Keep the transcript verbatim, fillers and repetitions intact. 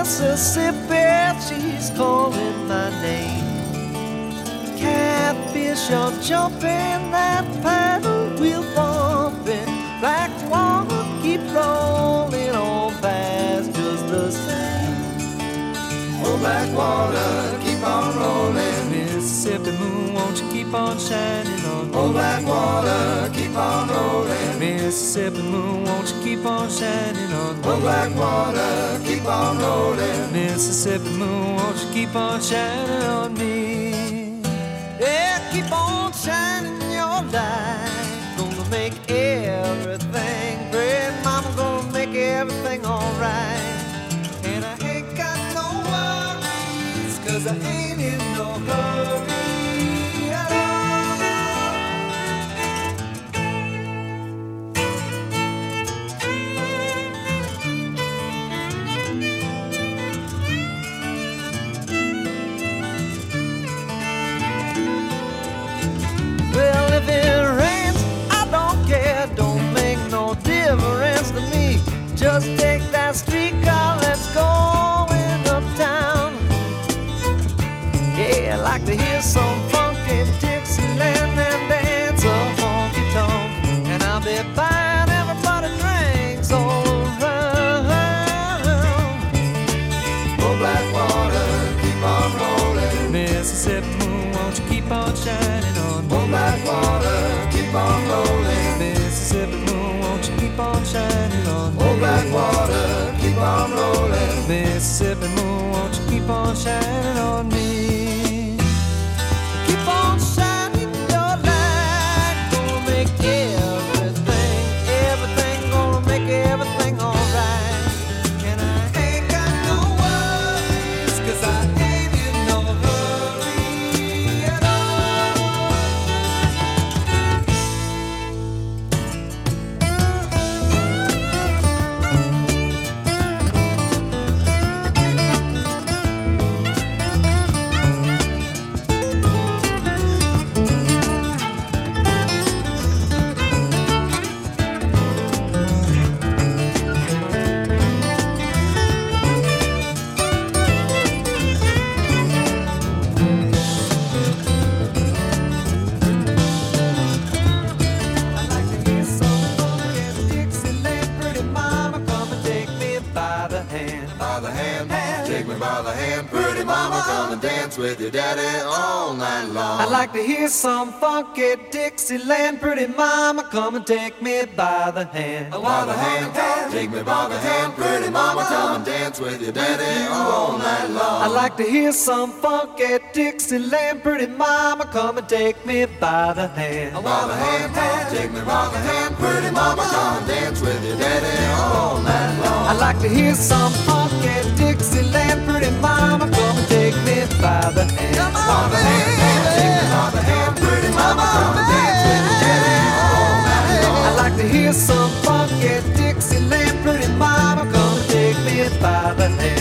Mississippi, she's calling my name. Catfish are jumping, that paddle wheel bumping. Black water keep rolling on fast just the same. Oh, black water, keep on rolling. Mississippi moon, won't you keep on shining on me? Oh, black water, keep on rolling. Mississippi moon, won't you keep on shining on me? Oh, black water, keep on rolling. Mississippi moon, won't you keep on shining on me? Yeah, keep on shining your light. Gonna make everything great. Mama gonna make everything alright. And I ain't got no worries, 'cause I ain't in no hurry at all. Well, if it rains, I don't care. Don't make no difference to me. Just take that streetcar, let's go in uptown. Yeah, I like to hear some funky Dixieland and dance a honky tonk. And I'll be buying everybody drinks all around. Oh, black water, keep on rolling. Mississippi moon, won't you keep on shining on me? Oh, black water, keep on rolling. Mississippi moon, won't you keep on shining on me? Oh, black water, keep on rolling. Mississippi moon, won't you keep on shining on me? Keep on shining your light. Gonna make everything, everything, gonna make everything alright. And I ain't got no worries, 'cause I ain't in no hurry at all. By the hand, take me by the hand. Pretty mama, come and dance with your daddy all night long. I'd like to hear some funky Dixieland. Pretty mama, come and take me by the hand. By the hand, take me by the hand. Pretty mama, come and dance with your daddy all night long. I'd like to hear some funky Dixieland. Pretty mama, come and take me by the hand. By the hand, take me by the hand. Pretty mama, come and dance with your daddy all night long. I'd like to hear some funky Dixieland. Pretty mama, come and take me by the hand. By the hand, take me by the hand. Pretty mama, come and dance with your daddy all night long. I'd like to hear some funky Dixieland. Pretty mama, come and take me by the hand.